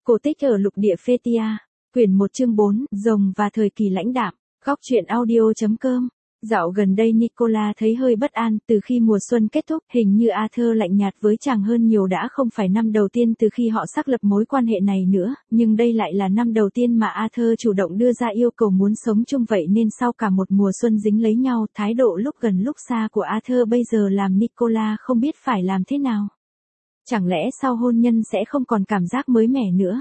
Cổ tích ở lục địa Phethia, quyển 1 chương 4, rồng và thời kỳ lãnh đạm, góc truyện audio.com. Dạo gần đây Nicola thấy hơi bất an, từ khi mùa xuân kết thúc, hình như Arthur lạnh nhạt với chàng hơn nhiều, đã không phải năm đầu tiên từ khi họ xác lập mối quan hệ này nữa, nhưng đây lại là năm đầu tiên mà Arthur chủ động đưa ra yêu cầu muốn sống chung, vậy nên sau cả một mùa xuân dính lấy nhau, thái độ lúc gần lúc xa của Arthur bây giờ làm Nicola không biết phải làm thế nào. Chẳng lẽ sau hôn nhân sẽ không còn cảm giác mới mẻ nữa?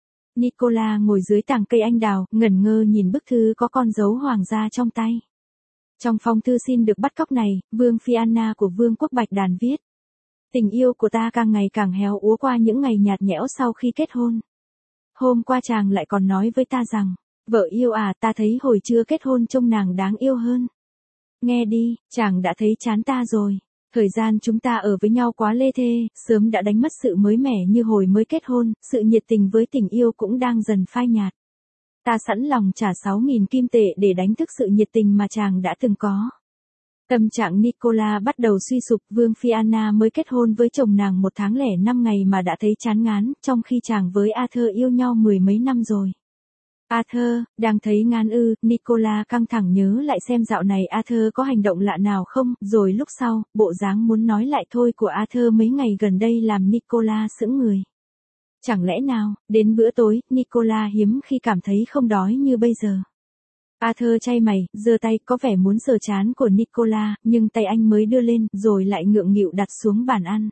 Nicola ngồi dưới tàng cây anh đào, ngẩn ngơ nhìn bức thư có con dấu hoàng gia trong tay. Trong phong thư xin được bắt cóc này, Vương Phi Anna của Vương quốc Bạch Đàn viết: tình yêu của ta càng ngày càng héo úa qua những ngày nhạt nhẽo sau khi kết hôn. Hôm qua chàng lại còn nói với ta rằng, vợ yêu à, ta thấy hồi chưa kết hôn trông nàng đáng yêu hơn. Nghe đi, chàng đã thấy chán ta rồi. Thời gian chúng ta ở với nhau quá lê thê, sớm đã đánh mất sự mới mẻ như hồi mới kết hôn, sự nhiệt tình với tình yêu cũng đang dần phai nhạt. Ta sẵn lòng trả 6.000 kim tệ để đánh thức sự nhiệt tình mà chàng đã từng có. Tâm trạng Nicola bắt đầu suy sụp, Vương Phi Anna mới kết hôn với chồng nàng 1 tháng lẻ 5 ngày mà đã thấy chán ngán, trong khi chàng với Arthur yêu nhau 10 mấy năm rồi. Arthur, đang thấy ngán ư? Nicola căng thẳng nhớ lại xem dạo này Arthur có hành động lạ nào không, rồi lúc sau, bộ dáng muốn nói lại thôi của Arthur mấy ngày gần đây làm Nicola sững người. Chẳng lẽ nào, đến bữa tối, Nicola hiếm khi cảm thấy không đói như bây giờ. Arthur chai mày, giơ tay, có vẻ muốn sờ trán của Nicola, nhưng tay anh mới đưa lên, rồi lại ngượng nghịu đặt xuống bàn ăn.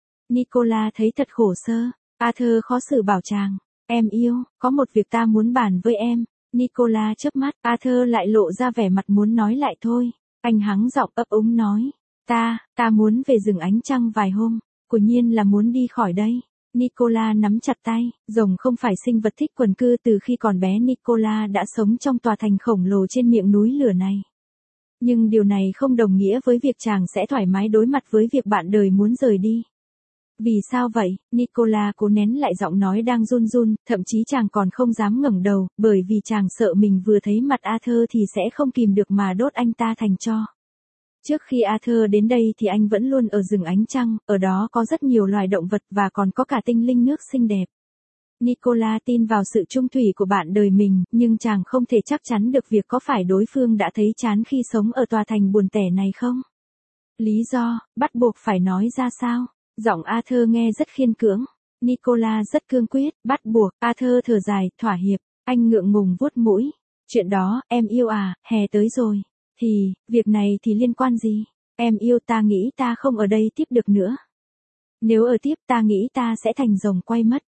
Nicola thấy thật khổ sở. Arthur khó xử bảo chàng, em yêu, có một việc ta muốn bàn với em. Nicola chớp mắt, Arthur lại lộ ra vẻ mặt muốn nói lại thôi. Anh hắng giọng ấp úng nói, ta muốn về rừng ánh trăng vài hôm, quả nhiên là muốn đi khỏi đây. Nicola nắm chặt tay, rồng không phải sinh vật thích quần cư, từ khi còn bé Nicola đã sống trong tòa thành khổng lồ trên miệng núi lửa này. Nhưng điều này không đồng nghĩa với việc chàng sẽ thoải mái đối mặt với việc bạn đời muốn rời đi. Vì sao vậy? Nicola cố nén lại giọng nói đang run run, thậm chí chàng còn không dám ngẩng đầu, bởi vì chàng sợ mình vừa thấy mặt Arthur thì sẽ không kìm được mà đốt anh ta thành tro. Trước khi Arthur đến đây thì anh vẫn luôn ở rừng ánh trăng, ở đó có rất nhiều loài động vật và còn có cả tinh linh nước xinh đẹp. Nicola tin vào sự trung thủy của bạn đời mình, nhưng chàng không thể chắc chắn được việc có phải đối phương đã thấy chán khi sống ở tòa thành buồn tẻ này không. Lý do, bắt buộc phải nói ra sao? Giọng Arthur nghe rất khiên cưỡng. Nicola rất cương quyết, bắt buộc. Arthur thở dài, thỏa hiệp. Anh ngượng ngùng vuốt mũi. Chuyện đó, em yêu à, hè tới rồi. Thì, việc này thì liên quan gì? Em yêu, ta nghĩ ta không ở đây tiếp được nữa. Nếu ở tiếp, ta nghĩ ta sẽ thành rồng quay mất.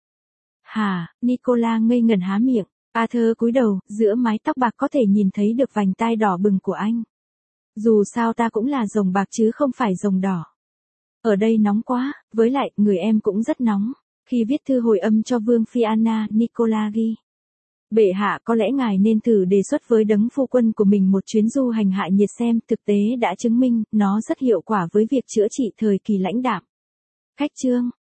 Hả? Nicola ngây ngẩn há miệng. Arthur cúi đầu, giữa mái tóc bạc có thể nhìn thấy được vành tai đỏ bừng của anh. Dù sao ta cũng là rồng bạc chứ không phải rồng đỏ. Ở đây nóng quá, với lại, người em cũng rất nóng. Khi viết thư hồi âm cho Vương Phi Anna, Nicola ghi: bệ hạ, có lẽ ngài nên thử đề xuất với đấng phu quân của mình một chuyến du hành hạ nhiệt xem, thực tế đã chứng minh, nó rất hiệu quả với việc chữa trị thời kỳ lãnh đạm. Khách chương.